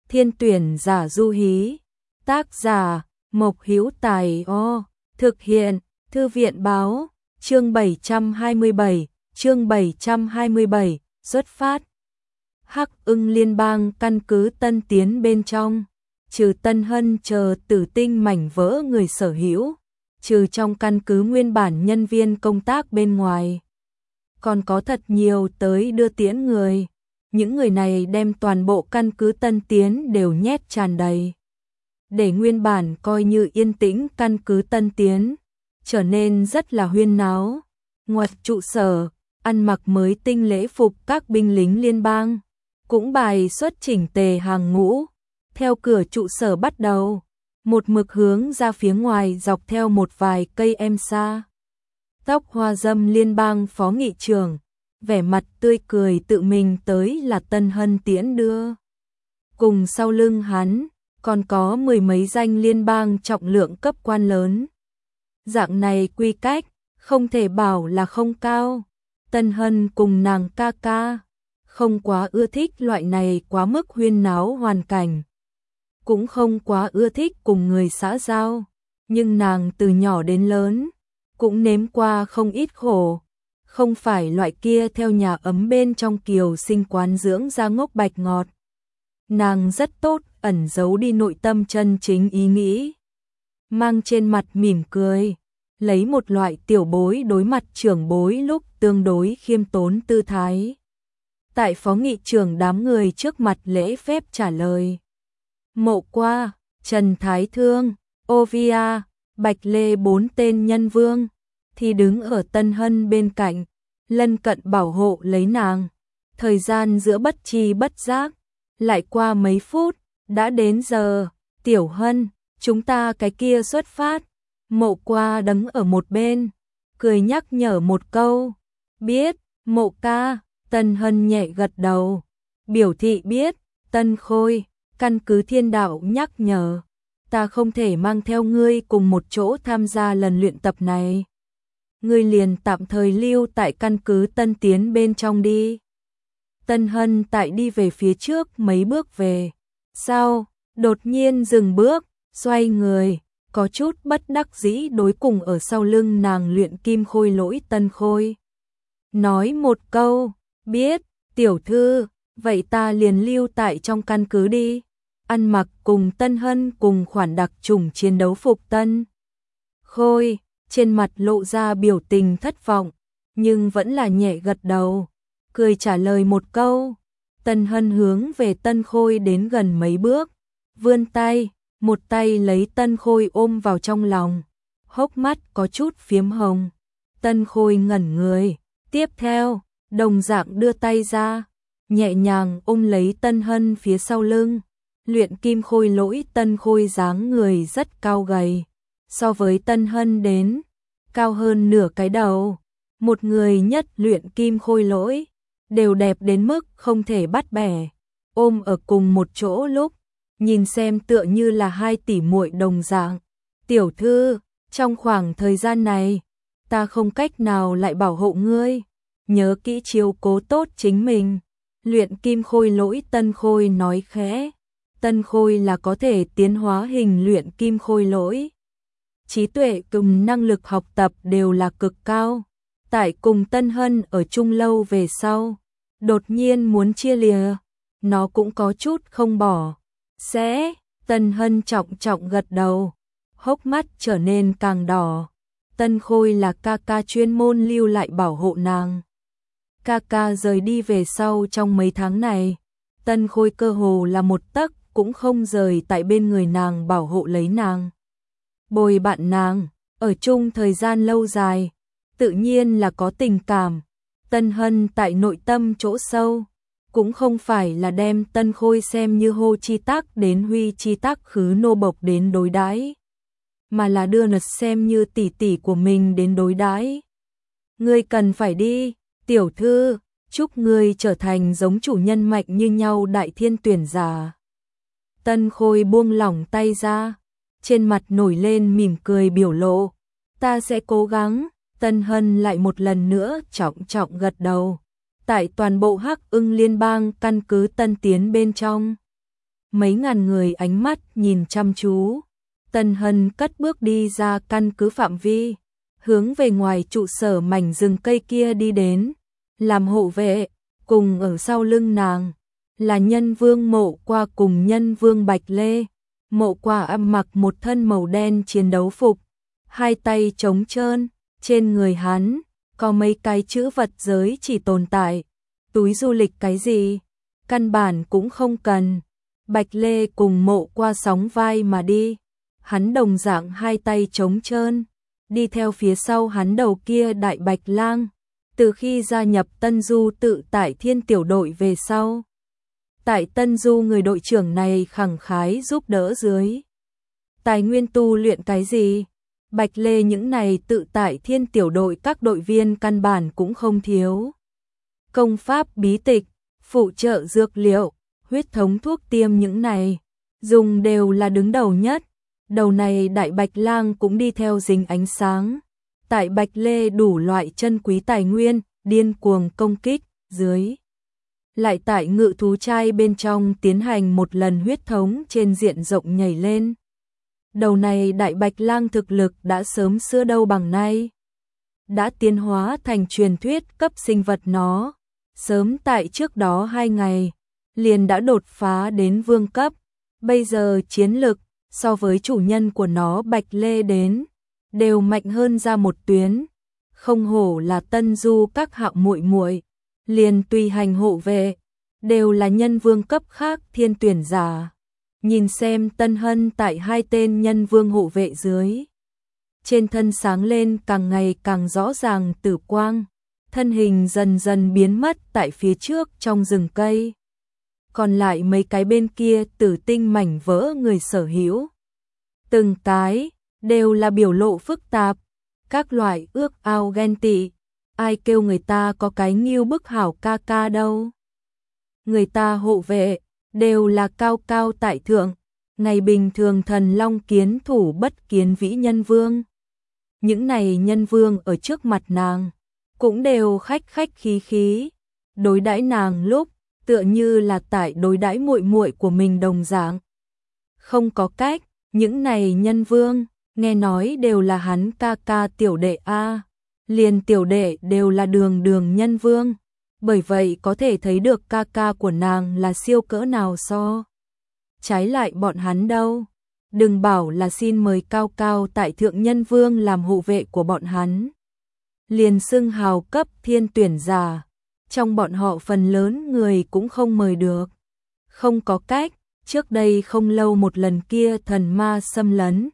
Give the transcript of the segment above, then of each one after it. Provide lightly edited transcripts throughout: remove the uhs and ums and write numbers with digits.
Thiên tuyển giả du hí. Tác giả Mộc Hữu Tài. Thực hiện Thư viện báo. Chương 727, xuất phát. Hắc Ưng Liên bang căn cứ Tân Tiến bên trong, trừ Tân Hân chờ tử tinh mảnh vỡ người sở hữu, trừ trong căn cứ nguyên bản nhân viên công tác bên ngoài, còn có thật nhiều tới đưa tiễn người. Những người này đem toàn bộ căn cứ Tân Tiến đều nhét tràn đầy, để nguyên bản coi như yên tĩnh căn cứ Tân Tiến trở nên rất là huyên náo. Ngoài trụ sở, ăn mặc mới tinh lễ phục các binh lính liên bang cũng bài xuất chỉnh tề hàng ngũ, theo cửa trụ sở bắt đầu, một mực hướng ra phía ngoài dọc theo một vài cây em xa. Tóc hoa dâm liên bang phó nghị trưởng, vẻ mặt tươi cười tự mình tới là Tân Hân tiễn đưa. Cùng sau lưng hắn, còn có mười mấy danh liên bang trọng lượng cấp quan lớn. Dạng này quy cách, không thể bảo là không cao. Tân Hân cùng nàng ca ca không quá ưa thích loại này quá mức huyên náo hoàn cảnh, cũng không quá ưa thích cùng người xã giao, nhưng nàng từ nhỏ đến lớn cũng nếm qua không ít khổ, không phải loại kia theo nhà ấm bên trong kiều sinh quán dưỡng ra ngốc bạch ngọt. Nàng rất tốt ẩn giấu đi nội tâm chân chính ý nghĩ, mang trên mặt mỉm cười, lấy một loại tiểu bối đối mặt trưởng bối lúc tương đối khiêm tốn tư thái. Tại phó nghị trưởng đám người trước mặt lễ phép trả lời. Mộ Qua, Trần Thái Thương, Ovia, Bạch Lê bốn tên nhân vương thì đứng ở Tân Hân bên cạnh, lân cận bảo hộ lấy nàng. Thời gian giữa bất tri bất giác, lại qua mấy phút, đã đến giờ. Tiểu Hân, chúng ta cái kia xuất phát. Mộ Qua đứng ở một bên, cười nhắc nhở một câu. Biết, Mộ ca. Tân Hân nhẹ gật đầu, biểu thị biết. Tân Khôi, căn cứ Thiên Đạo nhắc nhở, ta không thể mang theo ngươi cùng một chỗ tham gia lần luyện tập này. Ngươi liền tạm thời lưu tại căn cứ Tân Tiến bên trong đi. Tân Hân tại đi về phía trước mấy bước về sau, đột nhiên dừng bước, xoay người, có chút bất đắc dĩ đối cùng ở sau lưng nàng luyện kim khôi lỗi Tân Khôi. Nói một câu, biết, tiểu thư, vậy ta liền lưu tại trong căn cứ đi. Ăn mặc cùng Tân Hân cùng khoản đặc trùng chiến đấu phục Tân Khôi, trên mặt lộ ra biểu tình thất vọng, nhưng vẫn là nhẹ gật đầu, cười trả lời một câu. Tân Hân hướng về Tân Khôi đến gần mấy bước, vươn tay, một tay lấy Tân Khôi ôm vào trong lòng, hốc mắt có chút phiếm hồng. Tân Khôi ngẩn người, tiếp theo, đồng dạng đưa tay ra, nhẹ nhàng ôm lấy Tân Hân phía sau lưng. Luyện kim khôi lỗi Tân Khôi dáng người rất cao gầy, so với Tân Hân đến, cao hơn nửa cái đầu. Một người nhất luyện kim khôi lỗi, đều đẹp đến mức không thể bắt bẻ. Ôm ở cùng một chỗ lúc, nhìn xem tựa như là hai tỷ muội đồng dạng. Tiểu thư, trong khoảng thời gian này, ta không cách nào lại bảo hộ ngươi, nhớ kỹ chiếu cố tốt chính mình. Luyện kim khôi lỗi Tân Khôi nói khẽ. Tân Khôi là có thể tiến hóa hình luyện kim khôi lỗi, trí tuệ cùng năng lực học tập đều là cực cao. Tại cùng Tân Hân ở chung lâu về sau, đột nhiên muốn chia lìa, nó cũng có chút không bỏ. Sẽ, Tân Hân trọng trọng gật đầu, hốc mắt trở nên càng đỏ. Tân Khôi là ca ca chuyên môn lưu lại bảo hộ nàng. Ca ca rời đi về sau trong mấy tháng này, Tân Khôi cơ hồ là một tấc cũng không rời tại bên người nàng bảo hộ lấy nàng. Bồi bạn nàng, ở chung thời gian lâu dài, tự nhiên là có tình cảm. Tân Hân tại nội tâm chỗ sâu, cũng không phải là đem Tân Khôi xem như hô chi tắc đến huy chi tắc khứ nô bộc đến đối đãi, mà là đưa nật xem như tỷ tỷ của mình đến đối đãi. Ngươi cần phải đi, tiểu thư, chúc ngươi trở thành giống chủ nhân mạnh như nhau đại thiên tuyển giả. Tân Khôi buông lỏng tay ra, trên mặt nổi lên mỉm cười biểu lộ. Ta sẽ cố gắng. Tân Hân lại một lần nữa trọng trọng gật đầu. Tại toàn bộ Hắc Ưng Liên bang căn cứ Tân Tiến bên trong, mấy ngàn người ánh mắt nhìn chăm chú. Tân Hân cất bước đi ra căn cứ phạm vi, hướng về ngoài trụ sở mảnh rừng cây kia đi đến, làm hộ vệ, cùng ở sau lưng nàng là Nhân Vương Mộ Qua cùng Nhân Vương Bạch Lê. Mộ Qua âm mặc một thân màu đen chiến đấu phục, hai tay trống trơn, trên người hắn có mấy cái chữ vật giới chỉ tồn tại, túi du lịch cái gì, căn bản cũng không cần. Bạch Lê cùng Mộ Qua sóng vai mà đi, hắn đồng dạng hai tay trống trơn, đi theo phía sau hắn đầu kia Đại Bạch Lang, từ khi gia nhập Tân Du tự tại Thiên tiểu đội về sau. Tại Tân Du người đội trưởng này khẳng khái giúp đỡ dưới tài nguyên tu luyện cái gì, Bạch Lê những này tự tại Thiên tiểu đội các đội viên căn bản cũng không thiếu. Công pháp bí tịch, phụ trợ dược liệu, huyết thống thuốc tiêm những này, dùng đều là đứng đầu nhất. Đầu này Đại Bạch Lang cũng đi theo dính ánh sáng. Tại Bạch Lê đủ loại chân quý tài nguyên, điên cuồng công kích, dưới. Lại tại ngự thú trai bên trong tiến hành một lần huyết thống trên diện rộng nhảy lên. Đầu này Đại Bạch Lang thực lực đã sớm xưa đâu bằng nay. Đã tiến hóa thành truyền thuyết cấp sinh vật nó. Sớm tại trước đó 2 ngày, liền đã đột phá đến vương cấp. Bây giờ chiến lực so với chủ nhân của nó Bạch Lê đến đều mạnh hơn ra một tuyến. Không hổ là Tân Du các hạng muội muội, liền tùy hành hộ vệ đều là nhân vương cấp khác thiên tuyển giả. Nhìn xem Tân Hân tại hai tên nhân vương hộ vệ dưới, trên thân sáng lên càng ngày càng rõ ràng tử quang, thân hình dần dần biến mất tại phía trước trong rừng cây. Còn lại mấy cái bên kia tử tinh mảnh vỡ người sở hữu, từng cái đều là biểu lộ phức tạp, các loại ước ao ghen tị. Ai kêu người ta có cái nghiêu bức hảo ca ca đâu. Người ta hộ vệ đều là cao cao tại thượng, ngày bình thường thần long kiến thủ bất kiến vĩ nhân vương. Những này nhân vương ở trước mặt nàng cũng đều khách khách khí khí, đối đãi nàng lúc tựa như là tại đối đãi muội muội của mình đồng dạng. Không có cách, những này nhân vương nghe nói đều là hắn ca ca tiểu đệ a. Liền tiểu đệ đều là đường đường nhân vương, bởi vậy có thể thấy được ca ca của nàng là siêu cỡ nào so. Trái lại bọn hắn đâu, đừng bảo là xin mời cao cao tại thượng nhân vương làm hộ vệ của bọn hắn. Liền xưng hào cấp thiên tuyển giả, trong bọn họ phần lớn người cũng không mời được. Không có cách, trước đây không lâu một lần kia thần ma xâm lấn,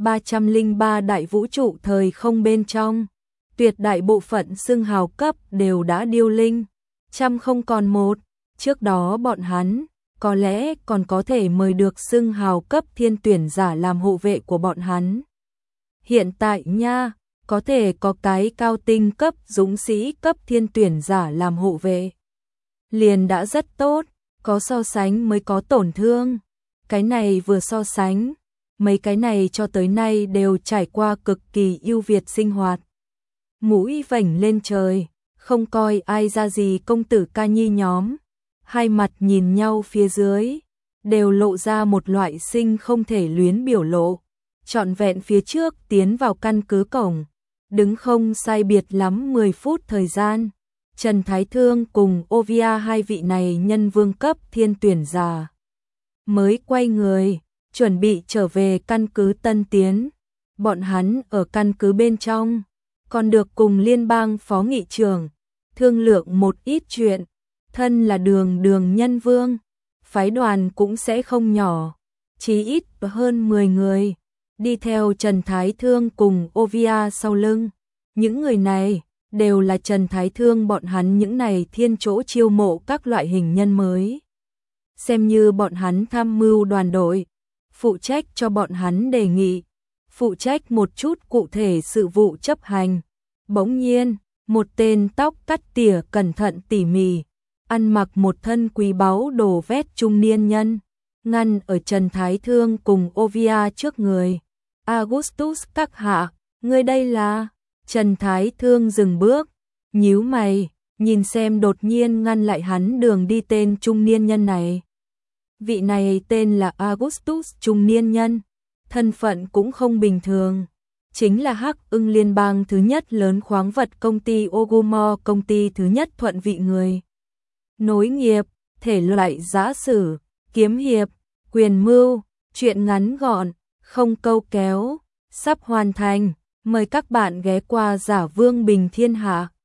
303 đại vũ trụ thời không bên trong. Tuyệt đại bộ phận xưng hào cấp đều đã điêu linh, trăm không còn một. Trước đó bọn hắn có lẽ còn có thể mời được xưng hào cấp thiên tuyển giả làm hộ vệ của bọn hắn. Hiện tại nha, có thể có cái cao tinh cấp dũng sĩ cấp thiên tuyển giả làm hộ vệ, liền đã rất tốt. Có so sánh mới có tổn thương. Cái này vừa so sánh, mấy cái này cho tới nay đều trải qua cực kỳ ưu việt sinh hoạt. Mũi vểnh lên trời, không coi ai ra gì công tử ca nhi nhóm, hai mặt nhìn nhau phía dưới, đều lộ ra một loại sinh không thể luyến biểu lộ. Trọn vẹn phía trước tiến vào căn cứ cổng, đứng không sai biệt lắm 10 phút thời gian, Trần Thái Thương cùng Ovia hai vị này nhân vương cấp thiên tuyển giả mới quay người, chuẩn bị trở về căn cứ Tân Tiến. Bọn hắn ở căn cứ bên trong còn được cùng liên bang phó nghị trưởng thương lượng một ít chuyện. Thân là đường đường nhân vương, phái đoàn cũng sẽ không nhỏ, chí ít hơn 10 người, đi theo Trần Thái Thương cùng Ovia sau lưng. Những người này đều là Trần Thái Thương bọn hắn những này thiên chỗ chiêu mộ các loại hình nhân mới. Xem như bọn hắn tham mưu đoàn đội, phụ trách cho bọn hắn đề nghị, phụ trách một chút cụ thể sự vụ chấp hành. Bỗng nhiên, một tên tóc cắt tỉa cẩn thận tỉ mỉ, ăn mặc một thân quý báu đồ vét trung niên nhân, ngăn ở Trần Thái Thương cùng Ovia trước người. Augustus các hạ, ngươi đây là? Trần Thái Thương dừng bước, nhíu mày, nhìn xem đột nhiên ngăn lại hắn đường đi tên trung niên nhân này. Vị này tên là Augustus trung niên nhân, thân phận cũng không bình thường. Chính là Hắc Ưng Liên bang thứ nhất lớn khoáng vật công ty Ogumore, công ty thứ nhất thuận vị người. Nối nghiệp, thể loại giã sử, kiếm hiệp, quyền mưu, truyện ngắn gọn, không câu kéo, sắp hoàn thành. Mời các bạn ghé qua Giả Vương Bình Thiên Hạ.